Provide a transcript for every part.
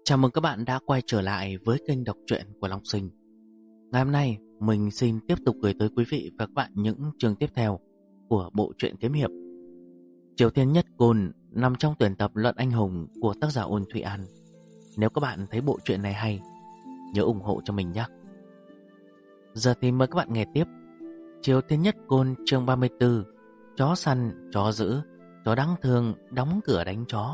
Chào mừng các bạn đã quay trở lại với kênh đọc truyện của Long Sinh. Ngày hôm nay, mình xin tiếp tục gửi tới quý vị và các bạn những chương tiếp theo của bộ truyện kiếm hiệp Triều Thiên Nhất Côn nằm trong tuyển tập Luận Anh Hùng của tác giả Ôn Thụy An. Nếu các bạn thấy bộ truyện này hay, nhớ ủng hộ cho mình nhé. Giờ thì mời các bạn nghe tiếp Triều Thiên Nhất Côn chương 34: Chó săn, chó giữ, chó đáng thương, đóng cửa đánh chó.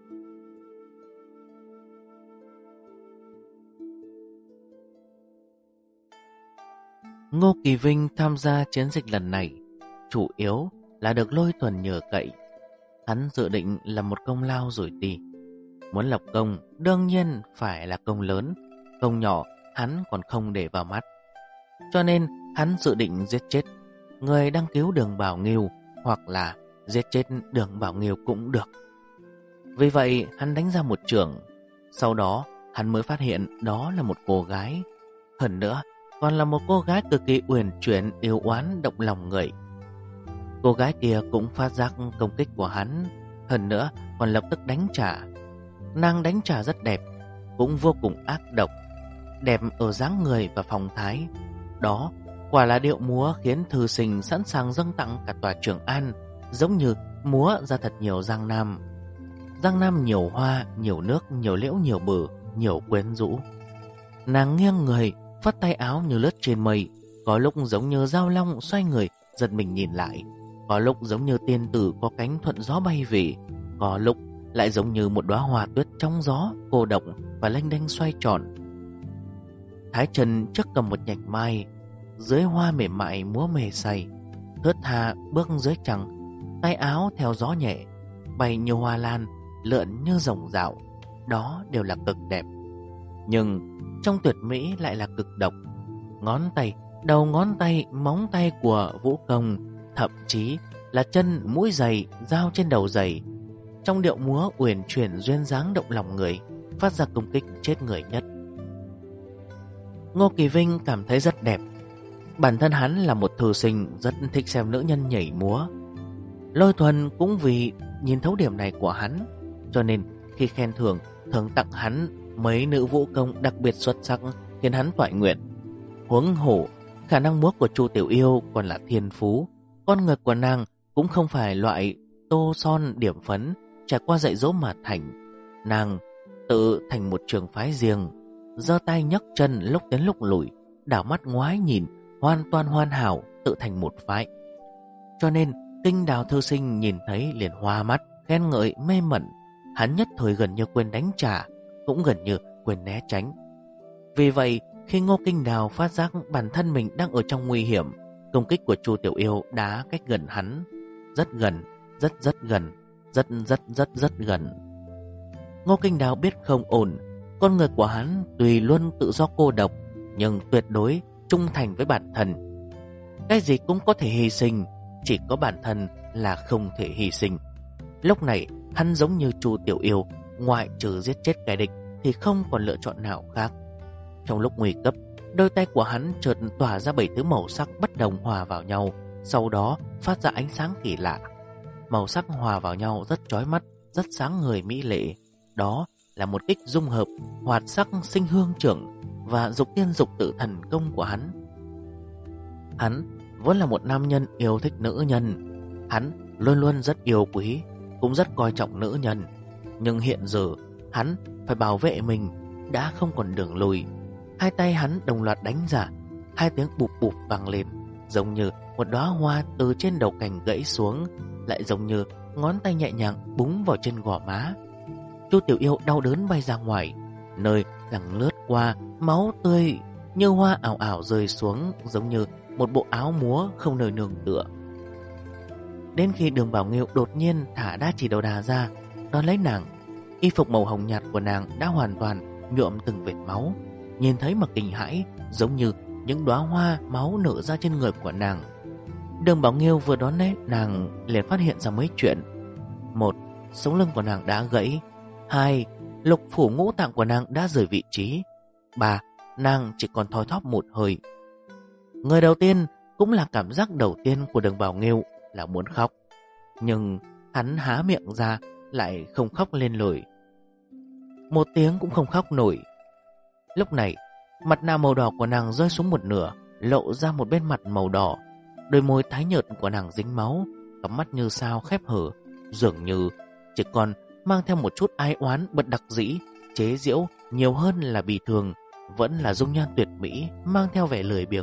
Ngô Kỳ Vinh tham gia chiến dịch lần này chủ yếu là được Lôi Thuần nhờ cậy. Hắn dự định là một công lao rồi đi. Muốn lập công đương nhiên phải là công lớn, công nhỏ hắn còn không để vào mắt. Cho nên hắn dự định giết chết người đang cứu Đường Bảo Nghiêu, hoặc là giết chết Đường Bảo Nghiêu cũng được. Vì vậy hắn đánh ra một chưởng. Sau đó hắn mới phát hiện đó là một cô gái. Hơn nữa còn là một cô gái cực kỳ uyển chuyển, yêu oán, động lòng người. Cô gái kia cũng phát giác công kích của hắn, hơn nữa còn lập tức đánh trả. Nàng đánh trả rất đẹp, cũng vô cùng ác độc, đẹp ở dáng người và phong thái. Đó quả là điệu múa khiến thư sinh sẵn sàng dâng tặng cả tòa Trường An, giống như múa ra thật nhiều giang nam. Giang nam nhiều hoa, nhiều nước, nhiều liễu, nhiều bờ, nhiều quyến rũ. Nàng nghiêng người, phất tay áo như lướt trên mây, có lúc giống như dao long xoay người giật mình nhìn lại, có lúc giống như tiên tử có cánh thuận gió bay về, có lúc lại giống như một đóa hoa tuyết trong gió, cô độc và lênh đênh xoay tròn. Thái chân trước cầm một nhành mai, dưới hoa mềm mại múa mê say, thướt tha bước dưới trăng, tay áo theo gió nhẹ, bay như hoa lan, lượn như rồng dạo. Đó đều là cực đẹp, nhưng trong tuyệt mỹ lại là cực độc. Ngón tay, đầu ngón tay, móng tay của vũ công, thậm chí là chân, mũi giày, dao trên đầu giày, trong điệu múa uyển chuyển duyên dáng động lòng người, phát ra công kích chết người nhất. Ngô Kỳ Vinh cảm thấy rất đẹp. Bản thân hắn là một thư sinh rất thích xem nữ nhân nhảy múa. Lôi Thuần cũng vì nhìn thấu điểm này của hắn, cho nên khi khen thưởng, thường tặng hắn mấy nữ vũ công đặc biệt xuất sắc, khiến hắn toại nguyện. Huống hổ, khả năng múa của Chu Tiểu Yêu còn là thiên phú. Con người của nàng cũng không phải loại tô son điểm phấn, trải qua dạy dỗ mà thành. Nàng tự thành một trường phái riêng, giơ tay nhấc chân lúc đến lúc lùi, đảo mắt ngoái nhìn, hoàn toàn hoàn hảo, tự thành một phái. Cho nên Kinh Đào thư sinh nhìn thấy liền hoa mắt, khen ngợi mê mẩn. Hắn nhất thời gần như quên đánh trả, cũng gần như quên né tránh. Vì vậy khi Ngô Kinh Đào phát giác bản thân mình đang ở trong nguy hiểm, công kích của Chu Tiểu Yêu đã cách gần hắn, rất gần, rất gần, rất gần. Ngô Kinh Đào biết không ổn. Con người của hắn tuy luôn tự do cô độc, nhưng tuyệt đối trung thành với bản thân. Cái gì cũng có thể hy sinh, chỉ có bản thân là không thể hy sinh. Lúc này hắn giống như Chu Tiểu Yêu, ngoại trừ giết chết kẻ địch thì không còn lựa chọn nào khác. Trong lúc nguy cấp, đôi tay của hắn chợt tỏa ra 7 thứ màu sắc bất đồng hòa vào nhau, sau đó phát ra ánh sáng kỳ lạ. Màu sắc hòa vào nhau rất chói mắt, rất sáng người mỹ lệ. Đó là một kích dung hợp hoạt sắc sinh hương trưởng và dục tiên dục tự thần công của hắn. Hắn vốn là một nam nhân yêu thích nữ nhân. Hắn luôn luôn rất yêu quý, cũng rất coi trọng nữ nhân. Nhưng hiện giờ hắn phải bảo vệ mình, đã không còn đường lùi. Hai tay hắn đồng loạt đánh ra, hai tiếng bụp bụp vang lên, giống như một đóa hoa từ trên đầu cành gãy xuống, lại giống như ngón tay nhẹ nhàng búng vào trên gò má. Chu Tiểu Yêu đau đớn bay ra ngoài, nơi lẳng lướt qua máu tươi như hoa ảo ảo rơi xuống, giống như một bộ áo múa không nơi nương tựa. Đến khi Đường Bảo Nghiêu đột nhiên thả đa chỉ đầu đà ra đón lấy nàng, y phục màu hồng nhạt của nàng đã hoàn toàn nhuộm từng vệt máu. Nhìn thấy mà kinh hãi, giống như những đóa hoa máu nở ra trên người của nàng. Đường Bảo Nghiêu vừa đón lấy nàng liền phát hiện ra mấy chuyện. Một, sống lưng của nàng đã gãy. Hai, lục phủ ngũ tạng của nàng đã rời vị trí. Ba, nàng chỉ còn thoi thóp một hơi. Người đầu tiên, cũng là cảm giác đầu tiên của Đường Bảo Nghiêu, là muốn khóc. Nhưng hắn há miệng ra lại không khóc lên lời. một tiếng cũng không khóc nổi. Lúc này, mặt nạ màu đỏ của nàng rơi xuống một nửa, lộ ra một bên mặt màu đỏ. Đôi môi tái nhợt của nàng dính máu, cặp mắt như sao khép hở, dường như chỉ còn mang theo một chút ai oán bất đắc dĩ, chế giễu nhiều hơn là bì thường, vẫn là dung nhan tuyệt mỹ, mang theo vẻ lười biếng.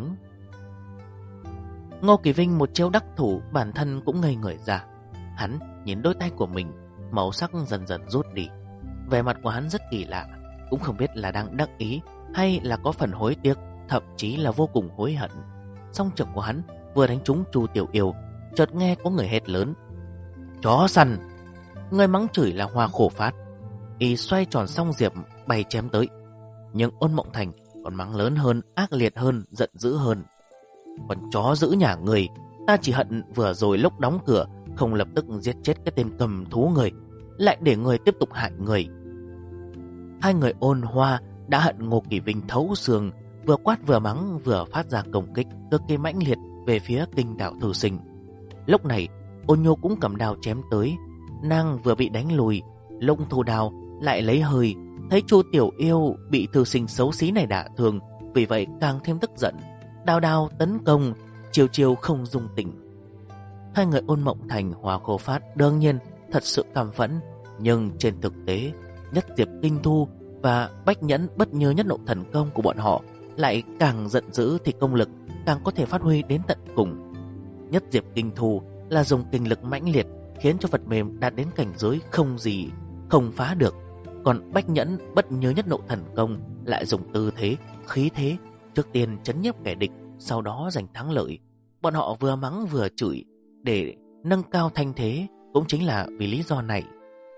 Ngô Kỳ Vinh một chiêu đắc thủ, bản thân cũng ngây người ra. Hắn nhìn đôi tay của mình, màu sắc dần dần rút đi. Vẻ mặt của hắn rất kỳ lạ, cũng không biết là đang đắc ý hay là có phần hối tiếc, thậm chí là vô cùng hối hận. Song trưởng của hắn vừa đánh trúng Chu Tiểu Yêu, chợt nghe có người hét lớn: "Chó săn!" Người mắng chửi là Hoa Khổ Phát. Y xoay tròn song diệp bay chém tới, nhưng Ôn Mộng Thành còn mắng lớn hơn, ác liệt hơn, giận dữ hơn: "Con chó giữ nhà người, ta chỉ hận vừa rồi lúc đóng cửa không lập tức giết chết cái tên cầm thú người, lại để người tiếp tục hại người." Hai người Ôn Hoa đã hận Ngô Kỳ Vinh thấu xương, vừa quát vừa mắng vừa phát ra công kích cực kỳ mãnh liệt về phía Kinh Đạo Thư Sinh. Lúc này Ôn Nhu cũng cầm đao chém tới. Nàng vừa bị đánh lùi, lông thu đao lại lấy hơi, thấy Chu Tiểu Yêu bị thư sinh xấu xí này đả thương, vì vậy càng thêm tức giận, đao đao tấn công, chiều chiều không dung tình. Hai người Ôn Mộng Thành, Hoa Khổ Phát đương nhiên thật sự cảm phẫn, nhưng trên thực tế Nhất Diệp Kinh Thu và Bách Nhẫn Bất Nhơ Nhất Nộ Thần Công của bọn họ lại càng giận dữ thì công lực càng có thể phát huy đến tận cùng. Nhất Diệp Kinh Thu là dùng kinh lực mãnh liệt, khiến cho vật mềm đạt đến cảnh giới không gì không phá được. Còn Bách Nhẫn Bất Nhớ Nhất Nộ Thần Công lại dùng tư thế, khí thế, trước tiên chấn nhiếp kẻ địch, sau đó giành thắng lợi. Bọn họ vừa mắng vừa chửi để nâng cao thanh thế, cũng chính là vì lý do này.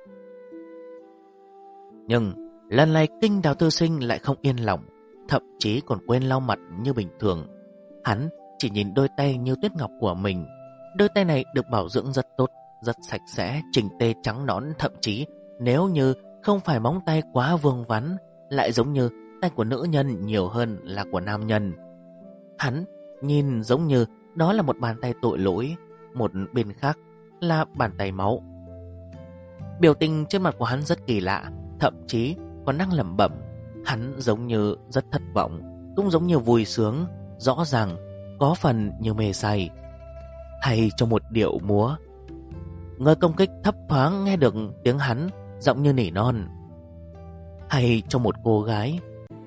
Nhưng lần này Kinh Đào Thư Sinh lại không yên lòng, thậm chí còn quên lau mặt như bình thường. Hắn chỉ nhìn đôi tay như tuyết ngọc của mình. Đôi tay này được bảo dưỡng rất tốt, rất sạch sẽ, chỉnh tề trắng nõn, thậm chí nếu như không phải móng tay quá vuông vắn, lại giống như tay của nữ nhân nhiều hơn là của nam nhân. Hắn nhìn giống như đó là một bàn tay tội lỗi, một bên khác là bàn tay máu. Biểu tình trên mặt của hắn rất kỳ lạ, thậm chí còn đang lẩm bẩm. Hắn giống như rất thất vọng, cũng giống như vui sướng, rõ ràng có phần như mê say. Hay trong một điệu múa, người công kích thấp thoáng nghe được tiếng hắn, giọng như nỉ non. Hay trong một cô gái.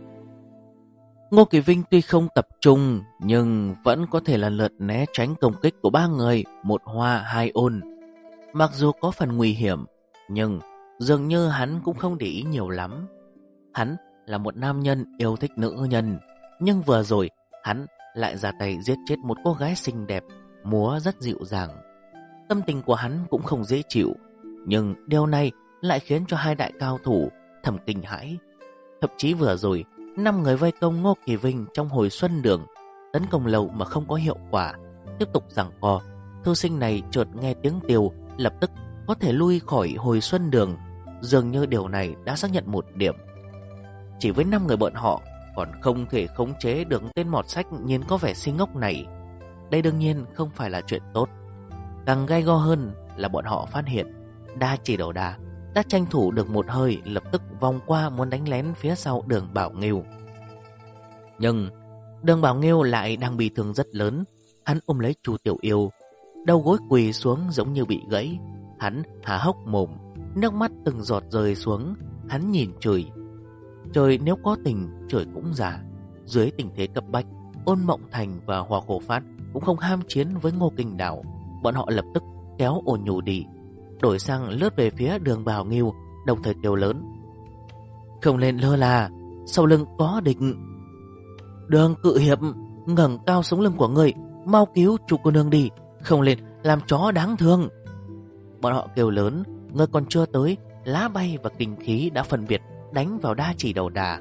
Ngô Kỳ Vinh tuy không tập trung, nhưng vẫn có thể lần lượt né tránh công kích của ba người, một Hoa hai Ôn. Mặc dù có phần nguy hiểm, nhưng dường như hắn cũng không để ý nhiều lắm. Hắn là một nam nhân yêu thích nữ nhân, nhưng vừa rồi hắn lại ra tay giết chết một cô gái xinh đẹp, múa rất dịu dàng. Tâm tình của hắn cũng không dễ chịu, nhưng điều này lại khiến cho hai đại cao thủ thầm kinh hãi. Thậm chí vừa rồi 5 người vây công Ngô Kỳ Vinh trong Hồi Xuân Đường, tấn công lâu mà không có hiệu quả, tiếp tục giằng co. Thư sinh này chợt nghe tiếng kêu, lập tức có thể lui khỏi Hồi Xuân Đường. Dường như điều này đã xác nhận một điểm: chỉ với 5 người bọn họ còn không thể khống chế được tên mọt sách nhìn có vẻ si ngốc này. Đây đương nhiên không phải là chuyện tốt. Càng gay go hơn là bọn họ phát hiện Đa Chỉ Đầu Đà đã tranh thủ được một hơi, lập tức vòng qua muốn đánh lén phía sau Đường Bảo Nghiêu. Nhưng Đường Bảo Nghiêu lại đang bị thương rất lớn. Hắn ôm lấy Chu Tiểu Yêu, đầu gối quỳ xuống giống như bị gãy. Hắn há hốc mồm, nước mắt từng giọt rơi xuống. Hắn nhìn trời. Trời nếu có tình, trời cũng già. Dưới tình thế cấp bách, Ôn Mộng Thành và Hoa Khổ Phát cũng không ham chiến với Ngô Kinh Đảo. Bọn họ lập tức kéo Ôn Nhu đi, đổi sang lướt về phía Đường Bảo Nghiêu, đồng thời kêu lớn: "Không nên lơ là, sau lưng có địch." "Đường cự hiệp, ngẩng cao sống lưng của ngươi, mau cứu Chu cô nương đi, không nên làm chó đáng thương." Bọn họ kêu lớn, người còn chưa tới, lá bay và kinh khí đã phân biệt đánh vào Đa Chỉ Đầu Đà.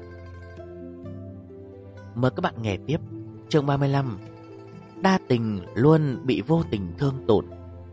Mời các bạn nghe tiếp chương 35: Đa tình luôn bị vô tình thương tổn.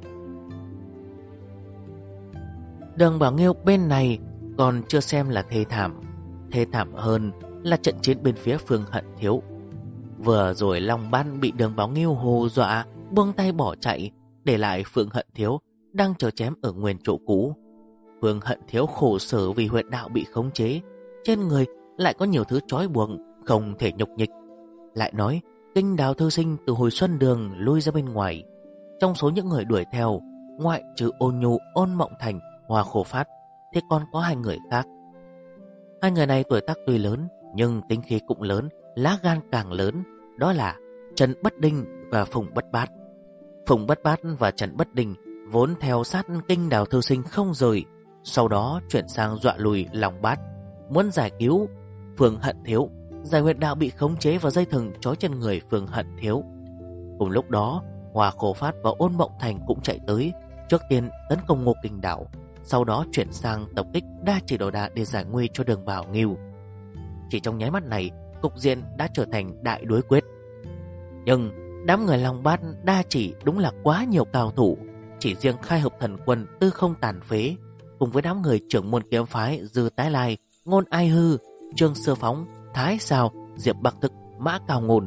Đường Bảo Nghiêu bên này còn chưa xem là thê thảm hơn là trận chiến bên phía Phương Hận Thiếu. Vừa rồi Long Ban bị Đường Bảo Nghiêu hù dọa, buông tay bỏ chạy, để lại Phương Hận Thiếu đang chờ chém ở nguyên chỗ cũ. Phương Hận Thiếu khổ sở vì huyệt đạo bị khống chế, trên người lại có nhiều thứ trói buộc, không thể nhúc nhích. Lại nói, Kinh Đào thư sinh từ hồi xuân đường lui ra bên ngoài. Trong số những người đuổi theo, ngoại trừ Ôn Nhu, Ôn Mộng Thành, Hoa Khổ Phát, thì còn có 2 người khác. 2 người này tuổi tác tuy lớn, nhưng tính khí cũng lớn, lá gan càng lớn. Đó là Trần Bất Đinh và Phùng Bất Bát. Phùng Bất Bát và Trần Bất Đinh vốn theo sát Kinh Đào thư sinh không rời, sau đó chuyển sang dọa lùi Long Bát, muốn giải cứu Phương Hận Thiếu, giải huyệt đạo bị khống chế và dây thừng trói chân người Phương Hận Thiếu. Cùng lúc đó, Hoa Khổ Phát và Ôn Mộng Thành cũng chạy tới, trước tiên tấn công Ngô Kinh Đảo, sau đó chuyển sang tập kích Đa Chỉ Đồ Đà để giải nguy cho Đường Bảo Nghiêu. Chỉ trong nháy mắt này, cục diện đã trở thành đại đối quyết. Nhưng đám người Long Bát, Đa Chỉ đúng là quá nhiều cao thủ. Chỉ riêng Khai Hợp Thần Quân Tư Không Tàn Phế cùng với đám người trưởng môn kiếm phái Dư Tái Lai, Ngôn Ai Hư, Trương Sơ Phóng, Thái Sào, Diệp Bắc Thực, Mã Cao Ngôn,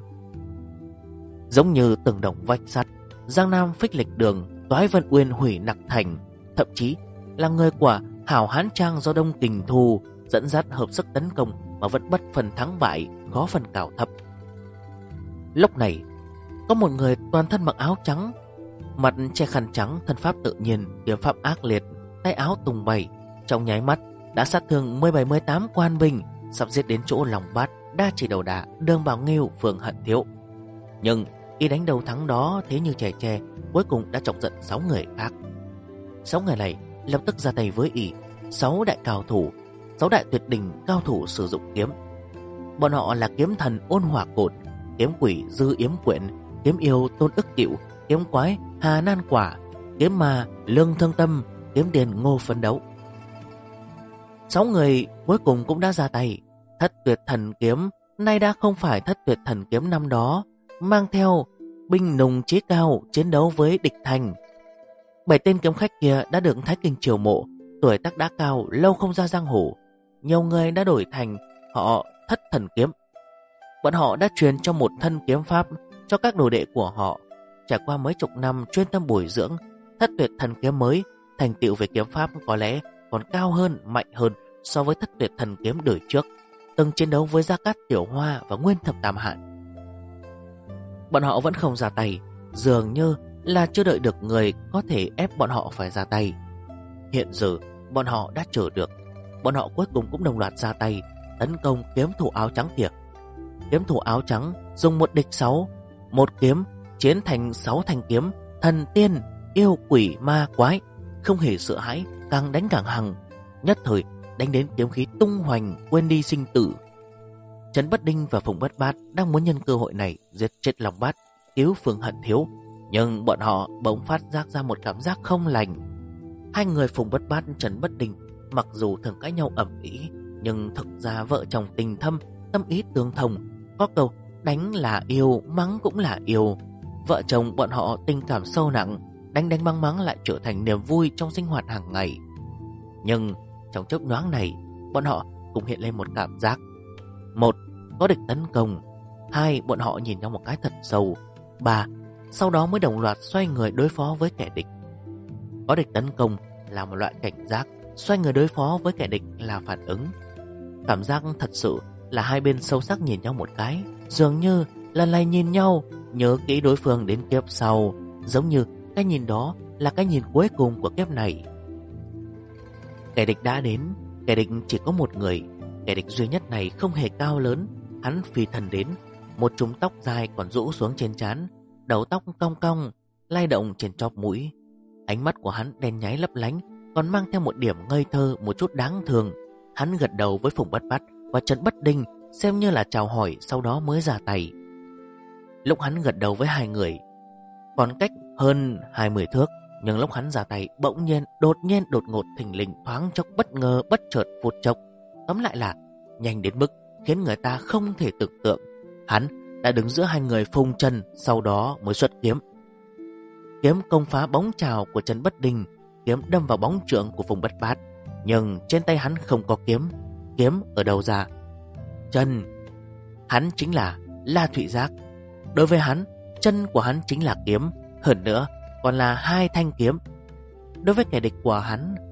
giống như từng đồng vách sắt. Giang Nam Phích Lịch Đường, Toái Vân Uyên hủy Nặc Thành, thậm chí là người của Hảo Hán Trang do Đông Kình Thu dẫn dắt hợp sức tấn công mà vẫn bất phần thắng bại, khó phần cào thấp. Lúc này, có một người toàn thân mặc áo trắng, mặt che khăn trắng, thân pháp tự nhiên, kiếm pháp ác liệt, tay áo tung bay, trong nháy mắt đã sát thương 17-18 quan binh, sắp giết đến chỗ Long Bát, Đa Chỉ Đầu Đà, Đường Bảo Nghiêu, Phương Hận Thiếu. Nhưng y đánh đầu thắng đó thế như trẻ tre, cuối cùng đã chọc giận 6 người khác. 6 người này lập tức ra tay với y, 6 đại cao thủ, 6 đại tuyệt đỉnh cao thủ sử dụng kiếm. Bọn họ là kiếm thần Ôn Hỏa Cột, kiếm quỷ Dư Yếm Quyển, kiếm yêu Tôn Ức Cựu, kiếm quái Hà Nan Quả, kiếm ma Lương Thương Tâm, kiếm tiền Ngô Phấn Đấu. 6 người cuối cùng cũng đã ra tay. Thất Tuyệt Thần Kiếm nay đã không phải Thất Tuyệt Thần Kiếm năm đó, mang theo binh nùng chí cao chiến đấu với địch thành. 7 tên kiếm khách kia đã được Thái Kinh chiều mộ, tuổi tác đã cao, lâu không ra giang hồ. Nhiều người đã đổi thành họ Thất Thần Kiếm. Bọn họ đã truyền cho một thân kiếm pháp cho các đồ đệ của họ. Trải qua mấy chục năm chuyên tâm bồi dưỡng, Thất Tuyệt Thần Kiếm mới thành tựu về kiếm pháp có lẽ còn cao hơn, mạnh hơn so với Thất Tuyệt Thần Kiếm đời trước, từng chiến đấu với Gia Cát Tiểu Hoa và Nguyên Thập Tam Hạn. Bọn họ vẫn không ra tay, dường như là chưa đợi được người có thể ép bọn họ phải ra tay. Hiện giờ bọn họ đã chờ được. Bọn họ cuối cùng cũng đồng loạt ra tay tấn công kiếm thủ áo trắng kia. Kiếm thủ áo trắng dùng một địch 6, một kiếm chiến thành 6 thanh kiếm, thần tiên, yêu quỷ ma quái, không hề sợ hãi, càng đánh càng hăng, nhất thời đánh đến kiếm khí tung hoành, quên đi sinh tử. Trần Bất Đinh và Phùng Bất Bát đang muốn nhân cơ hội này giết chết Long Bát, cứu Phương Hận Thiếu, nhưng bọn họ bỗng phát giác ra một cảm giác không lành. 2 người Phùng Bất Bát, Trần Bất Đinh mặc dù thường cãi nhau ầm ĩ, nhưng thực ra vợ chồng tình thâm, tâm ý tương thông. Có câu đánh là yêu, mắng cũng là yêu. Vợ chồng bọn họ tình cảm sâu nặng, đánh đánh mắng mắng lại trở thành niềm vui trong sinh hoạt hàng ngày. Nhưng trong chốc nhoáng này, bọn họ cùng hiện lên một cảm giác: 1. Có địch tấn công. 2. Bọn họ nhìn nhau một cái thật sâu. 3. Sau đó mới đồng loạt xoay người đối phó với kẻ địch. Có địch tấn công là một loại cảnh giác, xoay người đối phó với kẻ địch là phản ứng. Cảm giác thật sự là hai bên sâu sắc nhìn nhau một cái, dường như lần này nhìn nhau nhớ kỹ đối phương đến kiếp sau, giống như cái nhìn đó là cái nhìn cuối cùng của kiếp này. Kẻ địch đã đến. Kẻ địch chỉ có một người. Kẻ địch duy nhất này không hề cao lớn. Hắn phi thần đến, một chùm tóc dài còn rũ xuống trên trán, đầu tóc cong cong lay động trên chóp mũi. Ánh mắt của hắn đen nháy lấp lánh, còn mang theo một điểm ngây thơ, một chút đáng thương. Hắn gật đầu với Phùng Bất Bát và Trần Bất Đinh, xem như là chào hỏi, sau đó mới ra tay. Lúc hắn gật đầu với 2 người còn cách hơn 20 thước, nhưng lúc hắn ra tay bỗng nhiên, đột ngột, thình lình, thoáng chốc, bất ngờ, bất chợt, phút chốc, tóm lại là nhanh đến mức khiến người ta không thể tưởng tượng. Hắn đã đứng giữa 2 người Phùng Trần, sau đó mới xuất kiếm. Kiếm công phá bóng trào của Trần Bất Đinh, kiếm đâm vào bóng trượng của Phùng Bất Bát, nhưng trên tay hắn không có kiếm. Kiếm ở đâu ra? Chân. Hắn chính là La Thụy Giác. Đối với hắn, chân của hắn chính là kiếm, hơn nữa còn là 2 thanh kiếm. Đối với kẻ địch của hắn,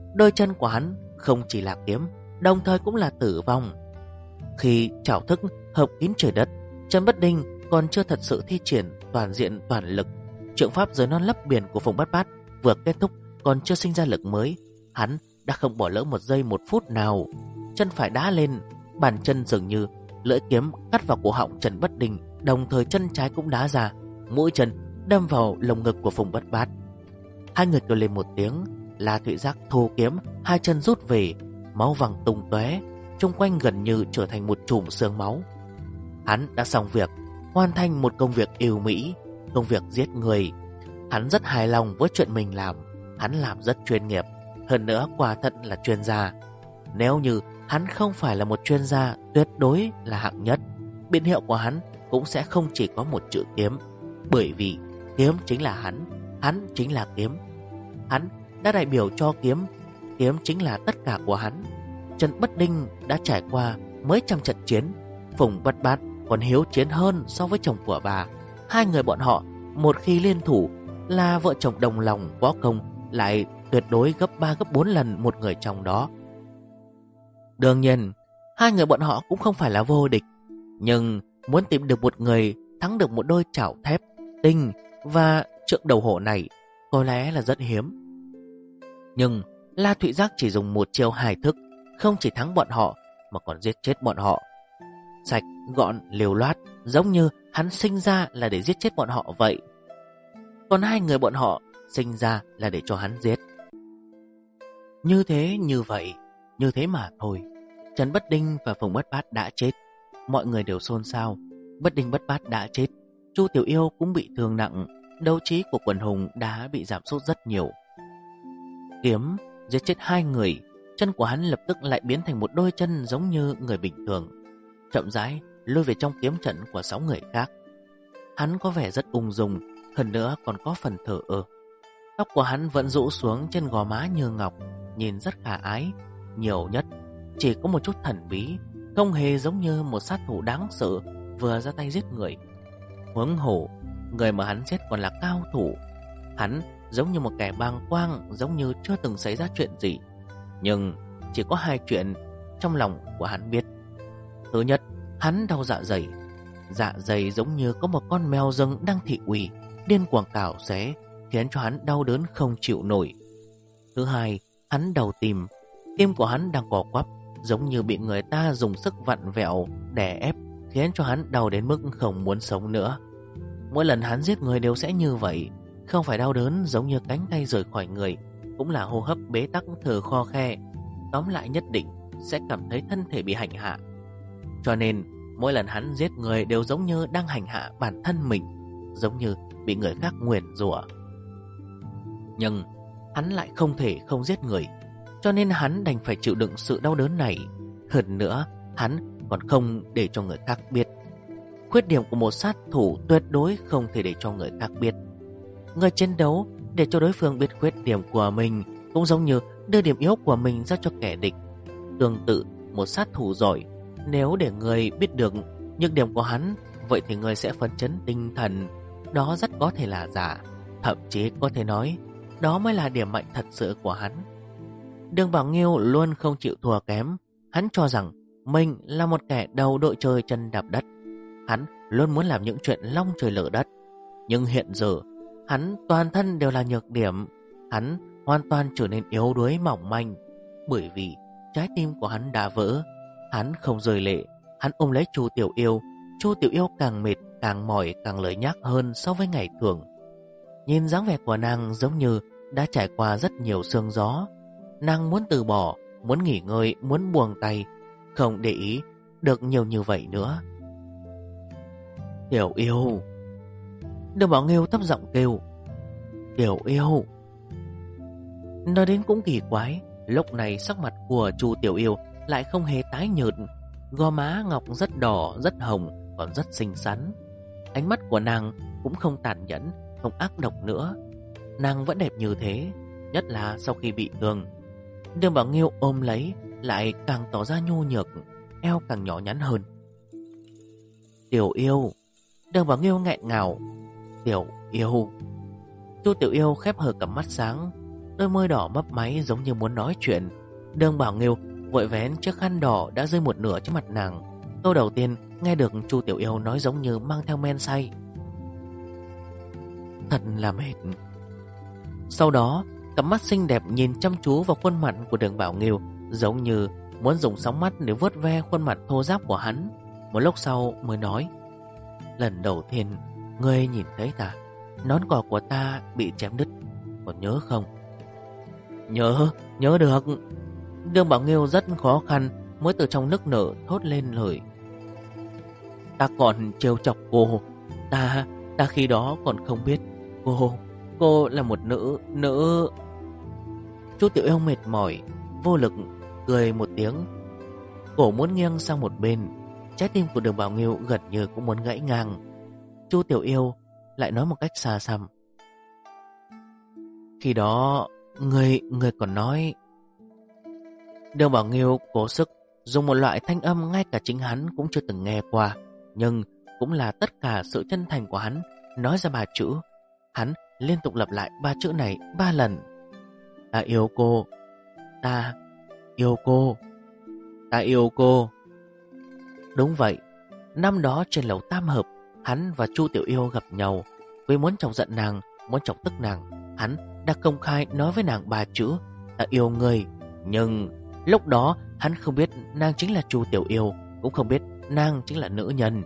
Đôi chân của hắn không chỉ là kiếm, đồng thời cũng là tử vong. Khi trảo thức hợp kín trời đất, Trần Bất Đinh còn chưa thật sự thi triển toàn diện toàn lực. Trượng pháp giới non lấp biển của Phùng Bát Bát vừa kết thúc, còn chưa sinh ra lực mới, hắn đã không bỏ lỡ một giây một phút nào. Chân phải đá lên, bàn chân dường như lưỡi kiếm cắt vào cổ họng Trần Bất Đinh, đồng thời chân trái cũng đá ra, mũi chân đâm vào lồng ngực của Phùng Bát Bát. Hai người kêu lên một tiếng, La Thụy Giác thu kiếm, hai chân rút về, máu vàng tung tóe, xung quanh gần như trở thành một chùm sương máu. Hắn đã xong việc, hoàn thành một công việc yêu mỹ, công việc giết người. Hắn rất hài lòng với chuyện mình làm, hắn làm rất chuyên nghiệp, hơn nữa quả thật là chuyên gia. Nếu như hắn không phải là một chuyên gia tuyệt đối là hạng nhất, biện hiệu của hắn cũng sẽ không chỉ có một chữ kiếm, bởi vì kiếm chính là hắn chính là kiếm. Hắn đã đại biểu cho kiếm, kiếm chính là tất cả của hắn. Trần Bất Đinh đã trải qua mấy trăm trận chiến, Phùng Bát Bát còn hiếu chiến hơn so với chồng của bà. Hai người bọn họ một khi liên thủ là vợ chồng đồng lòng, võ công lại tuyệt đối gấp 3 gấp 4 lần một người trong đó. Đương nhiên, hai người bọn họ cũng không phải là vô địch, nhưng muốn tìm được một người thắng được một đôi chảo thép, tinh và trượng đầu hổ này có lẽ là rất hiếm. Nhưng La Thụy Giác chỉ dùng một chiêu hài thức, không chỉ thắng bọn họ mà còn giết chết bọn họ. Sạch, gọn, liều loát, giống như hắn sinh ra là để giết chết bọn họ vậy. Còn hai người bọn họ sinh ra là để cho hắn giết. Như thế, như vậy, như thế mà thôi. Trần Bất Đinh và Phùng Bát Bát đã chết. Mọi người đều xôn xao. Bất Đinh Bất Bát đã chết, Chu Tiểu Yêu cũng bị thương nặng, đấu trí của quần hùng đã bị giảm sút rất nhiều. Kiếm giết chết hai người, chân của hắn lập tức lại biến thành một đôi chân giống như người bình thường, chậm rãi lùi về trong kiếm trận của 6 người khác. Hắn có vẻ rất ung dung, hơn nữa còn có phần thờ ơ. Tóc của hắn vẫn rũ xuống trên gò má như ngọc, nhìn rất khả ái. Nhiều nhất chỉ có một chút thần bí, không hề giống như một sát thủ đáng sợ vừa ra tay giết người. Huống hồ, người mà hắn giết còn là cao thủ. Hắn giống như một kẻ bàng quang, giống như chưa từng xảy ra chuyện gì. Nhưng chỉ có hai chuyện trong lòng của hắn biết. Thứ nhất, hắn đau dạ dày. Dạ dày giống như có một con mèo rừng đang thị uy, điên cuồng cào xé, khiến cho hắn đau đớn không chịu nổi. Thứ hai, hắn đau tim. Tim của hắn đang co quắp, giống như bị người ta dùng sức vặn vẹo, đè ép, khiến cho hắn đau đến mức không muốn sống nữa. Mỗi lần hắn giết người đều sẽ như vậy, không phải đau đớn giống như cánh tay rời khỏi người, cũng là hô hấp bế tắc, thở kho khe. Tóm lại nhất định sẽ cảm thấy thân thể bị hành hạ. Cho nên mỗi lần hắn giết người đều giống như đang hành hạ bản thân mình, giống như bị người khác nguyền rủa. Nhưng hắn lại không thể không giết người, cho nên hắn đành phải chịu đựng sự đau đớn này. Hơn nữa, hắn còn không để cho người khác biết. Khuyết điểm của một sát thủ tuyệt đối không thể để cho người khác biết. Người chiến đấu để cho đối phương biết khuyết điểm của mình cũng giống như đưa điểm yếu của mình ra cho kẻ địch. Tương tự, một sát thủ giỏi, nếu để người biết được nhược điểm của hắn, vậy thì người sẽ phấn chấn tinh thần. Đó rất có thể là giả, thậm chí có thể nói đó mới là điểm mạnh thật sự của hắn. Đường Bảo Nghiêu luôn không chịu thua kém. Hắn cho rằng mình là một kẻ đầu đội trời chân đạp đất. Hắn luôn muốn làm những chuyện long trời lở đất. Nhưng hiện giờ hắn toàn thân đều là nhược điểm. Hắn hoàn toàn trở nên yếu đuối mỏng manh, bởi vì trái tim của hắn đã vỡ. Hắn không rơi lệ. Hắn ôm lấy Chu Tiểu Yêu. Chu Tiểu Yêu càng mệt, càng mỏi, càng lười nhác hơn so với ngày thường. Nhìn dáng vẻ của nàng giống như đã trải qua rất nhiều sương gió. Nàng muốn từ bỏ, muốn nghỉ ngơi, muốn buông tay, không để ý được nhiều như vậy nữa. Tiểu Yêu. Đường Bảo Nghiêu thấp giọng kêu. Tiểu Yêu. Nói đến cũng kỳ quái, lúc này sắc mặt của Chu Tiểu Yêu lại không hề tái nhợt, gò má ngọc rất đỏ, rất hồng, còn rất xinh xắn. Ánh mắt của nàng cũng không tàn nhẫn, không ác độc nữa. Nàng vẫn đẹp như thế, nhất là sau khi bị thương. Đường Bảo Nghiêu ôm lấy, lại càng tỏ ra nhu nhược, eo càng nhỏ nhắn hơn. Tiểu Yêu. Đường Bảo Nghiêu nghẹn ngào. Tiểu Yêu. Chu Tiểu Yêu khép hờ cặp mắt sáng. đôi môi đỏ mấp máy giống như muốn nói chuyện. Đường Bảo Nghiêu vội vén chiếc khăn đỏ đã rơi một nửa trên mặt nàng. Câu đầu tiên nghe được Chu Tiểu Yêu nói giống như mang theo men say: thật là mệt. Sau đó cặp mắt xinh đẹp nhìn chăm chú vào khuôn mặt của Đường Bảo Nghiêu, giống như muốn dùng sóng mắt để vuốt ve khuôn mặt thô ráp của hắn. Một lúc sau mới nói: lần đầu tiên ngươi nhìn thấy ta, nón cỏ của ta bị chém đứt, còn nhớ không? Nhớ được. Đường Bảo Nghiêu rất khó khăn mới từ trong nức nở thốt lên lời: ta còn trêu chọc cô. Ta khi đó còn không biết cô là một nữ. Chu Tiểu Yêu mệt mỏi vô lực cười một tiếng, cổ muốn nghiêng sang một bên. Trái tim của Đường Bảo Nghiêu gần như cũng muốn gãy ngang. Chu Tiểu Yêu lại nói một cách xa xăm: khi đó người còn nói. Đường Bảo Nghiêu cố sức dùng một loại thanh âm ngay cả chính hắn cũng chưa từng nghe qua, nhưng cũng là tất cả sự chân thành của hắn nói ra 3 chữ. Hắn liên tục lặp lại 3 chữ này 3 lần: ta yêu cô, ta yêu cô, ta yêu cô. Đúng vậy, năm đó trên lầu Tam Hợp, hắn và Chu Tiểu Yêu gặp nhau. Vì muốn chọc giận nàng, muốn chọc tức nàng, hắn đã công khai nói với nàng 3 chữ: ta yêu người. Nhưng lúc đó hắn không biết nàng chính là Chu Tiểu Yêu, cũng không biết nàng chính là nữ nhân.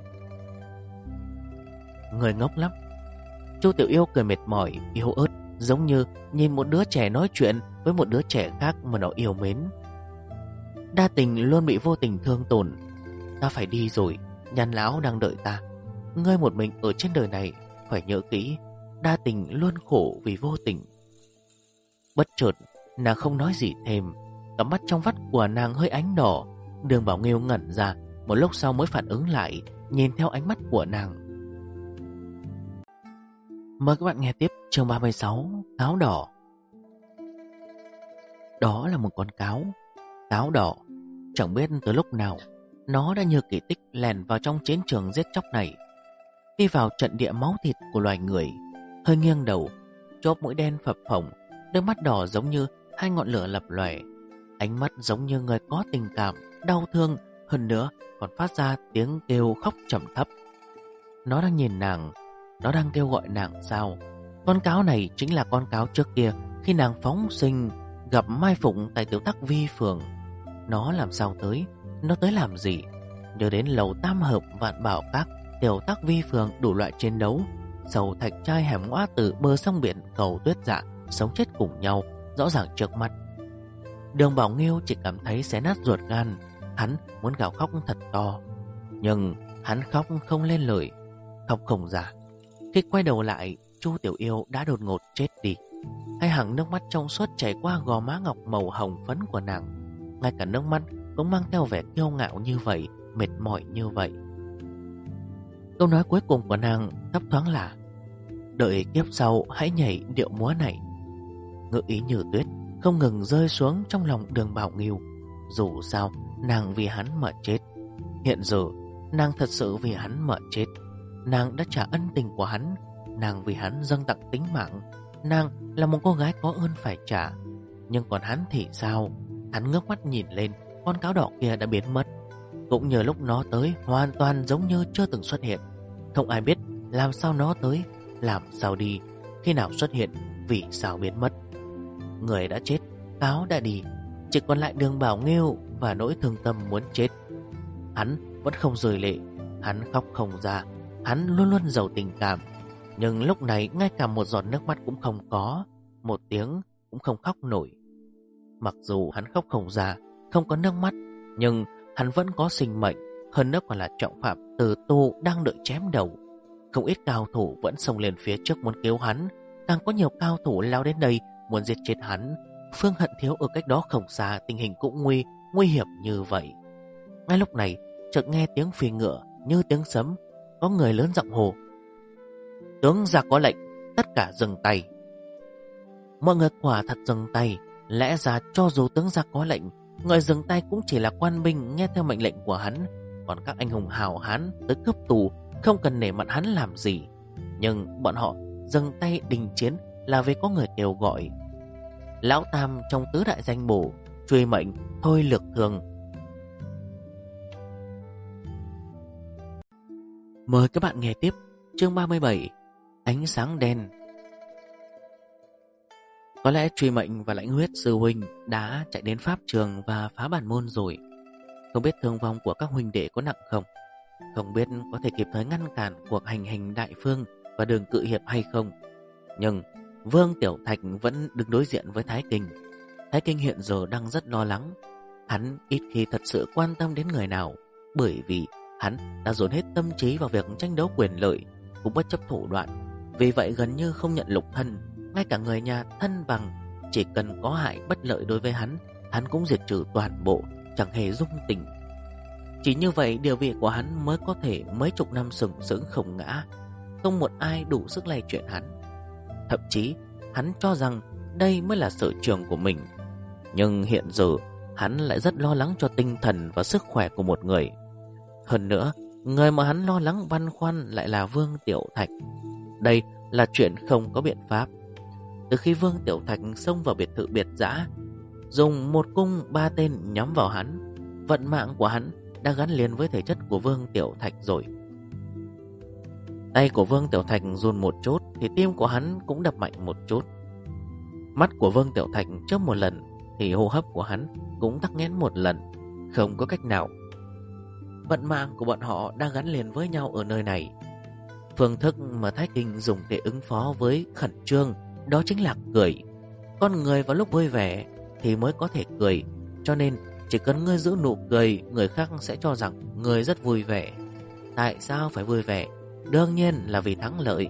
Người ngốc lắm. Chu Tiểu Yêu cười mệt mỏi, yếu ớt, giống như nhìn một đứa trẻ nói chuyện với một đứa trẻ khác mà nó yêu mến. Đa tình luôn bị vô tình thương tổn. Ta phải đi rồi, Nhan lão đang đợi ta. Ngươi một mình ở trên đời này, phải nhớ kỹ, đa tình luôn khổ vì vô tình. Bất chợt, nàng không nói gì thêm. Cặp mắt trong vắt của nàng hơi ánh đỏ. Đường Bảo Nghiêu ngẩn ra, một lúc sau mới phản ứng lại, nhìn theo ánh mắt của nàng. Mời các bạn nghe tiếp chương 36, cáo đỏ. Đó là một con cáo đỏ. Chẳng biết từ lúc nào nó đã như kỳ tích lèn vào trong chiến trường giết chóc này, đi vào trận địa máu thịt của loài người. Hơi nghiêng đầu, chóp mũi đen phập phồng, đôi mắt đỏ giống như hai ngọn lửa lập lòe, ánh mắt giống như người có tình cảm, đau thương, hơn nữa còn phát ra tiếng kêu khóc trầm thấp. Nó đang nhìn nàng, nó đang kêu gọi nàng sao? Con cáo này chính là con cáo trước kia khi nàng phóng sinh gặp Mai Phụng tại tiểu tắc Vi Phường. Nó làm sao tới? Nó tới làm gì? Nhớ đến lầu Tam Hợp, Vạn Bảo Các, tiểu tắc Vi Phường đủ loại chiến đấu, sầu thạch trai hẻm ngõ từ bờ sông biển cầu Tuyết Dạ sống chết cùng nhau rõ ràng trước mắt. Đường Bảo Nghiêu chỉ cảm thấy xé nát ruột gan. Hắn muốn gào khóc thật to, nhưng hắn khóc không lên lời, khóc không ra. Khi quay đầu lại, Chu Tiểu Yêu đã đột ngột chết đi. Hai hàng nước mắt trong suốt chảy qua gò má ngọc màu hồng phấn của nàng. Ngay cả nước mắt cũng mang theo vẻ kiêu ngạo như vậy, mệt mỏi như vậy. Câu nói cuối cùng của nàng thấp thoáng là: đợi kiếp sau hãy nhảy điệu múa này. Ngữ ý như tuyết không ngừng rơi xuống trong lòng Đường Bảo Nghiêu. Dù sao nàng vì hắn mà chết. Hiện giờ nàng thật sự vì hắn mà chết. Nàng đã trả ân tình của hắn, nàng vì hắn dâng tặng tính mạng. Nàng là một cô gái có ơn phải trả. Nhưng còn hắn thì sao? Hắn ngước mắt nhìn lên, con cáo đỏ kia đã biến mất. Cũng như lúc nó tới, hoàn toàn giống như chưa từng xuất hiện. Không ai biết làm sao nó tới, làm sao đi, khi nào xuất hiện, vì sao biến mất. Người đã chết, cáo đã đi, chỉ còn lại Đường Bảo Nghiêu và nỗi thương tâm muốn chết. Hắn vẫn không rơi lệ, hắn khóc không ra. Hắn luôn luôn giàu tình cảm, nhưng lúc này ngay cả một giọt nước mắt cũng không có, một tiếng cũng không khóc nổi. Mặc dù hắn khóc không ra, không có nước mắt, nhưng hắn vẫn có sinh mệnh, hơn nữa còn là trọng phạm tử tù đang đợi chém đầu. Không ít cao thủ vẫn xông lên phía trước muốn cứu hắn, càng có nhiều cao thủ lao đến đây muốn giết chết hắn. Phương Hận Thiếu ở cách đó không xa, tình hình cũng nguy hiểm như vậy. Ngay lúc này, chợt nghe tiếng phi ngựa như tiếng sấm, có người lớn giọng hô: tướng ra có lệnh, tất cả dừng tay. Mọi người quả thật dừng tay. Lẽ ra cho dù tướng ra có lệnh, người dừng tay cũng chỉ là quan binh nghe theo mệnh lệnh của hắn. Còn các anh hùng hào hán tới cướp tù không cần nể mặt hắn làm gì. Nhưng bọn họ dừng tay đình chiến là vì có người kêu gọi. lão tam trong tứ đại danh bổ, truy mệnh, thôi lược thường. Mời các bạn nghe tiếp chương 37, ánh sáng đen. Có lẽ truy mệnh và lãnh huyết sư huynh đã chạy đến pháp trường và phá bản môn rồi. Không biết thương vong của các huynh đệ có nặng không? Không biết có thể kịp thời ngăn cản cuộc hành hình đại phương và đường cự hiệp hay không? Nhưng Vương Tiểu Thạch vẫn đứng đối diện với Thái Kinh. Thái Kinh hiện giờ đang rất lo lắng. Hắn ít khi thật sự quan tâm đến người nào, bởi vì hắn đã dồn hết tâm trí vào việc tranh đấu quyền lợi, cũng bất chấp thủ đoạn. Vì vậy gần như không nhận lục thân. Ngay cả người nhà thân bằng, chỉ cần có hại bất lợi đối với hắn cũng diệt trừ toàn bộ, chẳng hề dung tình. Chỉ như vậy địa vị của hắn mới có thể mấy chục năm sừng sững không ngã. Không một ai đủ sức lay chuyển hắn. Thậm chí hắn cho rằng đây mới là sở trường của mình. Nhưng hiện giờ hắn lại rất lo lắng cho tinh thần và sức khỏe của một người. Hơn nữa, người mà hắn lo lắng băn khoăn lại là Vương Tiểu Thạch. Đây là chuyện không có biện pháp. Từ khi Vương Tiểu Thạch xông vào biệt thự biệt dã, dùng một cung 3 tên nhắm vào hắn, vận mạng của hắn đã gắn liền với thể chất của Vương Tiểu Thạch rồi. Tay của Vương Tiểu Thạch run một chút thì tim của hắn cũng đập mạnh một chút. Mắt của Vương Tiểu Thạch chớp một lần thì hô hấp của hắn cũng tắc nghẽn một lần. Không có cách nào. Vận mạng của bọn họ đang gắn liền với nhau ở nơi này. Phương thức mà Thái Kinh dùng để ứng phó với khẩn trương đó chính là cười. Con người vào lúc vui vẻ thì mới có thể cười. Cho nên chỉ cần ngươi giữ nụ cười, người khác sẽ cho rằng ngươi rất vui vẻ. Tại sao phải vui vẻ? Đương nhiên là vì thắng lợi.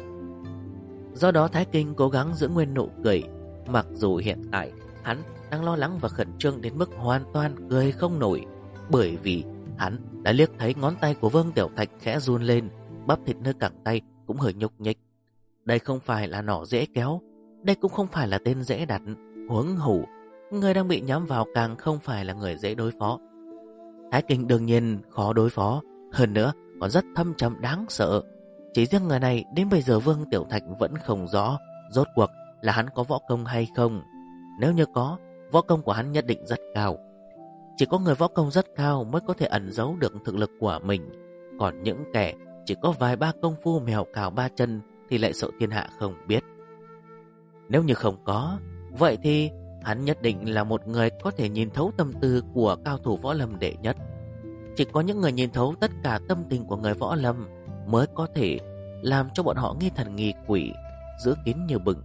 Do đó Thái Kinh cố gắng giữ nguyên nụ cười. Mặc dù hiện tại hắn đang lo lắng và khẩn trương đến mức hoàn toàn cười không nổi, bởi vì hắn đã liếc thấy ngón tay của Vương Tiểu Thạch khẽ run lên, bắp thịt nơi cẳng tay cũng hơi nhúc nhích. Đây không phải là nỏ dễ kéo, đây cũng không phải là tên dễ đặt. Huống hủ, người đang bị nhắm vào càng không phải là người dễ đối phó. Thái Kinh đương nhiên khó đối phó, hơn nữa còn rất thâm trầm đáng sợ. Chỉ riêng người này đến bây giờ Vương Tiểu Thạch vẫn không rõ rốt cuộc là hắn có võ công hay không. Nếu như có, võ công của hắn nhất định rất cao. Chỉ có người võ công rất cao mới có thể ẩn giấu được thực lực của mình. Còn những kẻ chỉ có vài ba công phu mèo cào ba chân thì lại sợ thiên hạ không biết. Nếu như không có, vậy thì hắn nhất định là một người có thể nhìn thấu tâm tư của cao thủ võ lâm đệ nhất. Chỉ có những người nhìn thấu tất cả tâm tình của người võ lâm mới có thể làm cho bọn họ nghi thần nghi quỷ, giữ kín như bừng.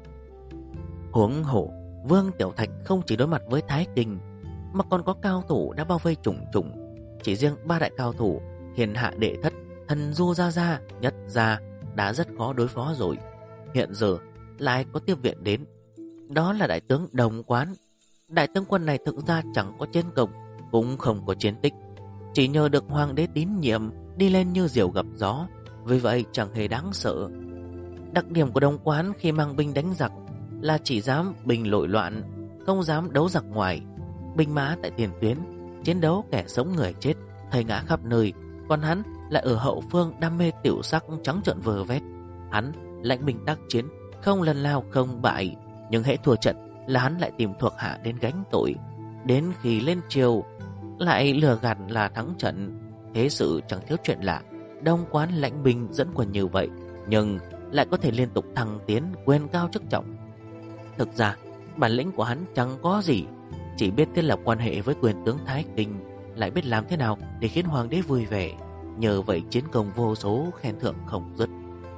Huống hổ, Vương Tiểu Thạch không chỉ đối mặt với Thái Kinh mà còn có cao thủ đã bao vây trùng trùng. Chỉ riêng 3 đại cao thủ Hiền Hạ Đệ Thất, Thần Du Gia Gia, Nhất Gia đã rất khó đối phó rồi. Hiện giờ lại có tiếp viện đến, đó là đại tướng Đồng Quán. Đại tướng quân này thực ra chẳng có chiến công, cũng không có chiến tích, chỉ nhờ được hoàng đế tín nhiệm đi lên như diều gặp gió, vì vậy chẳng hề đáng sợ. Đặc điểm của Đồng Quán khi mang binh đánh giặc là chỉ dám bình lội loạn, không dám đấu giặc ngoài. Binh mã tại tiền tuyến chiến đấu kẻ sống người chết, thây ngã khắp nơi, còn hắn lại ở hậu phương đam mê tiểu sắc trắng trợn vờ vét. Hắn lãnh binh tác chiến, không lần nào không bại, nhưng hễ thua trận là hắn lại tìm thuộc hạ đến gánh tội. Đến khi lên triều lại lừa gạt là thắng trận. Thế sự chẳng thiếu chuyện lạ. Đồng Quán lãnh binh dẫn quân như vậy, nhưng lại có thể liên tục thăng tiến, quyền cao chức trọng. Thực ra bản lĩnh của hắn chẳng có gì, chỉ biết thiết lập quan hệ với quyền tướng Thái Kinh, lại biết làm thế nào để khiến hoàng đế vui vẻ. Nhờ vậy chiến công vô số, khen thưởng không dứt.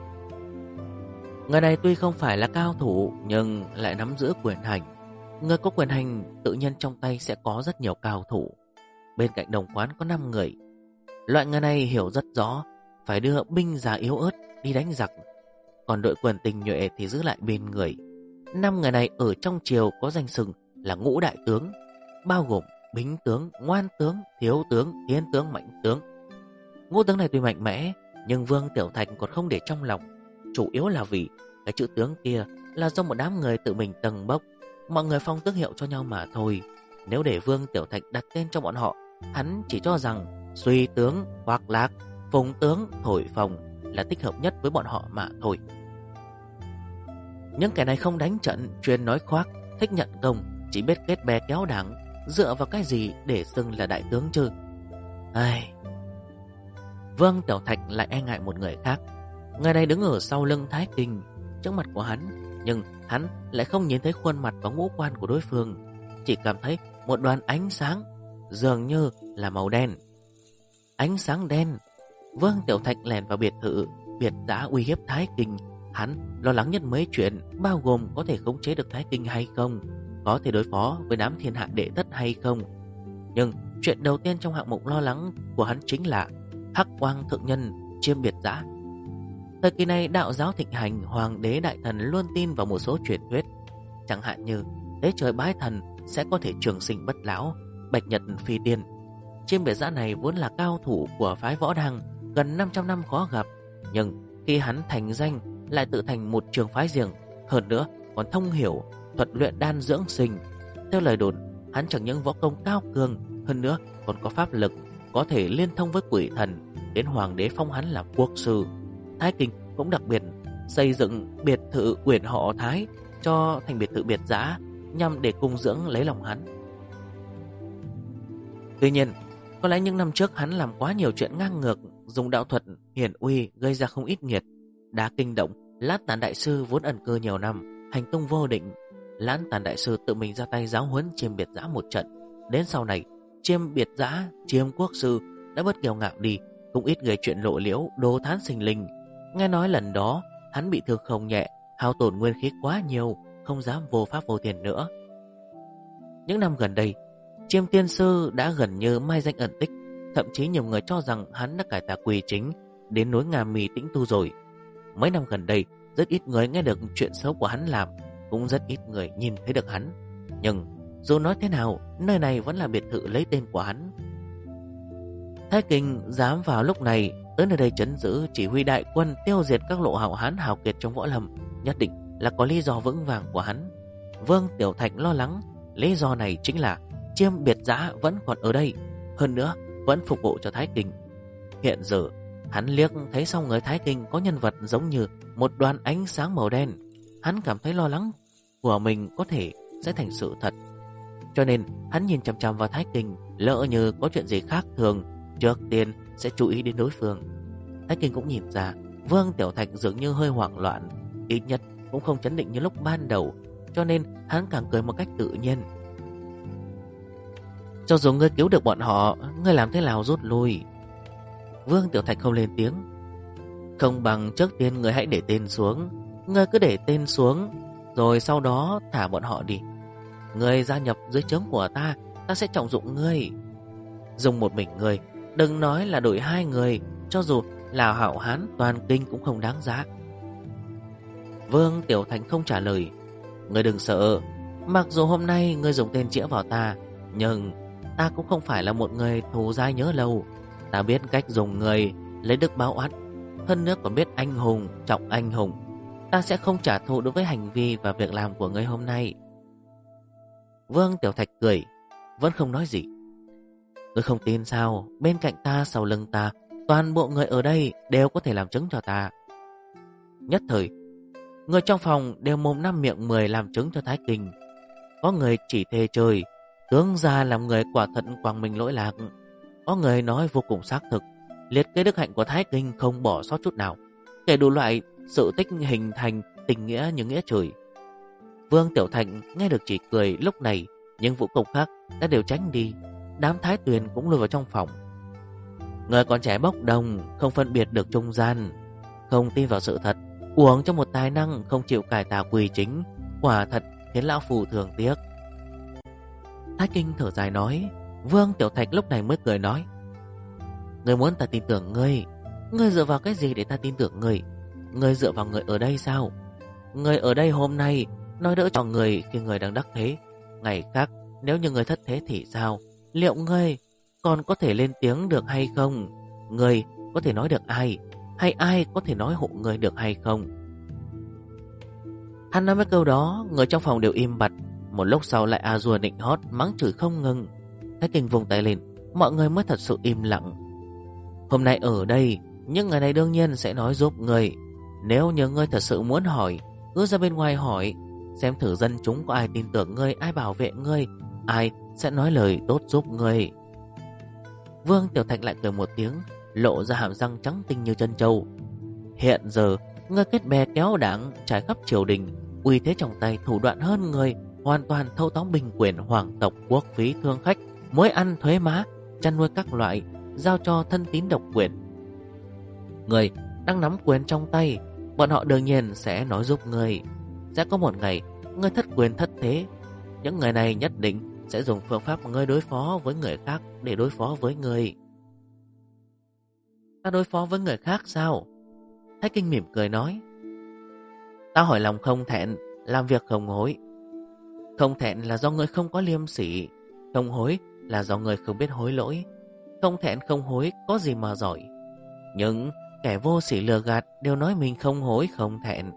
Người này tuy không phải là cao thủ nhưng lại nắm giữ quyền hành. Người có quyền hành tự nhiên trong tay sẽ có rất nhiều cao thủ. Bên cạnh Đồng Quán có 5 người. Loại người này hiểu rất rõ phải đưa binh già yếu ớt đi đánh giặc, còn đội quyền tinh nhuệ thì giữ lại bên người. 5 người này ở trong triều có danh xưng là ngũ đại tướng, bao gồm bính tướng, ngoan tướng, thiếu tướng, thiên tướng, mạnh tướng. Ngũ tướng này tuy mạnh mẽ nhưng Vương Tiểu Thạch còn không để trong lòng, chủ yếu là vì cái chữ tướng kia là do một đám người tự mình tầng bốc, mọi người phong tước hiệu cho nhau mà thôi. Nếu để Vương Tiểu Thạch đặt tên cho bọn họ, hắn chỉ cho rằng Suy tướng, Hoắc Lạc, Phùng tướng, Thổi Phồng là thích hợp nhất với bọn họ mà thôi. Những kẻ này không đánh trận, chuyên nói khoác, thích nhận công, chỉ biết kết bè kéo đảng, dựa vào cái gì để xưng là đại tướng chứ? Ai... Vương Tiểu Thạch lại e ngại một người khác. Người này đứng ở sau lưng Thái Kinh, trước mặt của hắn, nhưng hắn lại không nhìn thấy khuôn mặt và ngũ quan của đối phương, chỉ cảm thấy một đoàn ánh sáng, dường như là màu đen. Ánh sáng đen. Vương Tiểu Thạch lèn vào biệt thự Biệt Dã uy hiếp Thái Kinh. Hắn lo lắng nhất mấy chuyện, bao gồm có thể khống chế được Thái Kinh hay không, có thể đối phó với đám thiên hạ đệ thất hay không. Nhưng chuyện đầu tiên trong hạng mục lo lắng của hắn chính là Hắc Quang Thượng Nhân Chiêm Biệt Dã. Thời kỳ này đạo giáo thịnh hành, hoàng đế đại thần luôn tin vào một số truyền thuyết, chẳng hạn như tế trời bái thần sẽ có thể trường sinh bất lão, bạch nhật phi tiên. Chiêm Biệt Dã này vốn là cao thủ của phái Võ Đăng, gần 500 năm khó gặp, nhưng khi hắn thành danh lại tự thành một trường phái riêng, hơn nữa còn thông hiểu thuật luyện đan dưỡng sinh. Theo lời đồn, hắn chẳng những võ công cao cường, hơn nữa còn có pháp lực, có thể liên thông với quỷ thần, đến hoàng đế phong hắn là quốc sư. Thái Kinh cũng đặc biệt xây dựng biệt thự quyền họ Thái cho thành biệt thự Biệt Dã, nhằm để cung dưỡng lấy lòng hắn. Tuy nhiên, có lẽ những năm trước hắn làm quá nhiều chuyện ngang ngược, dùng đạo thuật hiển uy gây ra không ít nghiệt, đã kinh động Lát Tàn Đại Sư vốn ẩn cư nhiều năm, hành tung vô định. Lát Tàn Đại Sư tự mình ra tay giáo huấn Chiêm Biệt Dã một trận. Đến sau này, Chiêm Biệt Dã, Chiêm Quốc Sư đã bớt kiêu ngạo đi, cũng ít gây chuyện lộ liễu, đồ thán sinh linh. Nghe nói lần đó hắn bị thương không nhẹ, hao tổn nguyên khí quá nhiều, không dám vô pháp vô tiền nữa. Những năm gần đây, Chiêm Tiên Sư đã gần như mai danh ẩn tích, thậm chí nhiều người cho rằng hắn đã cải tà quy chính, đến núi Nga Mi tĩnh tu rồi. Mấy năm gần đây, rất ít người nghe được chuyện xấu của hắn làm, cũng rất ít người nhìn thấy được hắn. Nhưng dù nói thế nào, nơi này vẫn là biệt thự lấy tên của hắn. Thái Kinh dám vào lúc này tới nơi đây trấn giữ, chỉ huy đại quân tiêu diệt các lộ hảo hán hào kiệt trong võ lâm, nhất định là có lý do vững vàng của hắn. Vương Tiểu Thạch lo lắng lý do này chính là Chiêm Biệt Dã vẫn còn ở đây, hơn nữa vẫn phục vụ cho Thái Kinh. Hiện giờ hắn liếc thấy sau người Thái Kinh có nhân vật giống như một đoàn ánh sáng màu đen, hắn cảm thấy lo lắng của mình có thể sẽ thành sự thật, cho nên hắn nhìn chằm chằm vào Thái Kinh, lỡ như có chuyện gì khác thường, trước tiên sẽ chú ý đến đối phương. Thái Kinh cũng nhìn ra Vương Tiểu Thạch dường như hơi hoảng loạn, ít nhất cũng không chấn định như lúc ban đầu, cho nên hắn càng cười một cách tự nhiên. Cho dù ngươi cứu được bọn họ, ngươi làm thế nào rút lui? Vương Tiểu Thạch không lên tiếng. Không bằng trước tiên ngươi hãy để tên xuống. Ngươi cứ để tên xuống, rồi sau đó thả bọn họ đi. Ngươi gia nhập dưới trướng của ta, ta sẽ trọng dụng ngươi. Dùng một mình ngươi, đừng nói là đổi hai người, cho dù là hảo hán toàn kinh cũng không đáng giá. Vương Tiểu Thạch không trả lời. Ngươi đừng sợ, mặc dù hôm nay ngươi dùng tên chĩa vào ta, nhưng ta cũng không phải là một người thù dai nhớ lâu. Ta biết cách dùng người lấy đức báo oán, hơn nữa còn biết anh hùng trọng anh hùng. Ta sẽ không trả thù đối với hành vi và việc làm của ngươi hôm nay. Vương Tiểu Thạch cười, vẫn không nói gì. Ngươi không tin sao? Bên cạnh ta, sau lưng ta, toàn bộ người ở đây đều có thể làm chứng cho ta. Nhất thời, người trong phòng đều mồm năm miệng 10 làm chứng cho Thái Kinh. Có người chỉ thề trời, tướng ra làm người quả thật quang minh lỗi lạc. Có người nói vô cùng xác thực, liệt kê đức hạnh của Thái Kinh không bỏ sót chút nào, kể đủ loại sự tích hình thành tình nghĩa như nghĩa trời. Vương Tiểu Thành nghe được chỉ cười. Lúc này những vũ công khác đã đều tránh đi, đám Thái Tuyền cũng lùi vào trong phòng. Người còn trẻ bốc đồng, không phân biệt được trung gian, không tin vào sự thật, uổng cho một tài năng không chịu cải tà quy chính, quả thật khiến lão phù thường tiếc. Thái Kinh thở dài nói. Vương Tiểu Thạch lúc này mới cười nói, ngươi muốn ta tin tưởng ngươi? Ngươi dựa vào cái gì để ta tin tưởng ngươi? Ngươi dựa vào người ở đây sao? Người ở đây hôm nay nói đỡ cho người khi người đang đắc thế, ngày khác nếu như người thất thế thì sao? Liệu ngươi còn có thể lên tiếng được hay không? Ngươi có thể nói được ai? Hay ai có thể nói hộ ngươi được hay không? Hắn nói mấy câu đó, người trong phòng đều im bặt. Một lúc sau lại a dua nịnh hót, mắng chửi không ngừng. Thái Kinh vùng tay lên, mọi người mới thật sự im lặng. Hôm nay ở đây, những người này đương nhiên sẽ nói giúp người. Nếu như ngươi thật sự muốn hỏi, cứ ra bên ngoài hỏi. xem thử dân chúng có ai tin tưởng ngươi, ai bảo vệ ngươi, ai sẽ nói lời tốt giúp ngươi. Vương Tiểu Thạch lại cười một tiếng, lộ ra hàm răng trắng tinh như chân trâu. Hiện giờ, ngươi kết bè kéo đảng trải khắp triều đình, uy thế trong tay thủ đoạn hơn người, hoàn toàn thâu tóm binh quyền, hoàng tộc, quốc phí, thương khách, mối ăn, thuế má, chăn nuôi các loại, giao cho thân tín độc quyền. Người đang nắm quyền trong tay, bọn họ đương nhiên sẽ nói giúp người. Sẽ có một ngày ngươi thất quyền thất thế, những người này nhất định sẽ dùng phương pháp ngươi đối phó với người khác để đối phó với người. Ta đối phó với người khác sao? Thái Kinh mỉm cười nói. Ta hỏi lòng không thẹn, làm việc không hối. Không thẹn là do người không có liêm sỉ, không hối là do người không biết hối lỗi. Không thẹn không hối có gì mà giỏi. Những kẻ vô sỉ lừa gạt đều nói mình không hối không thẹn,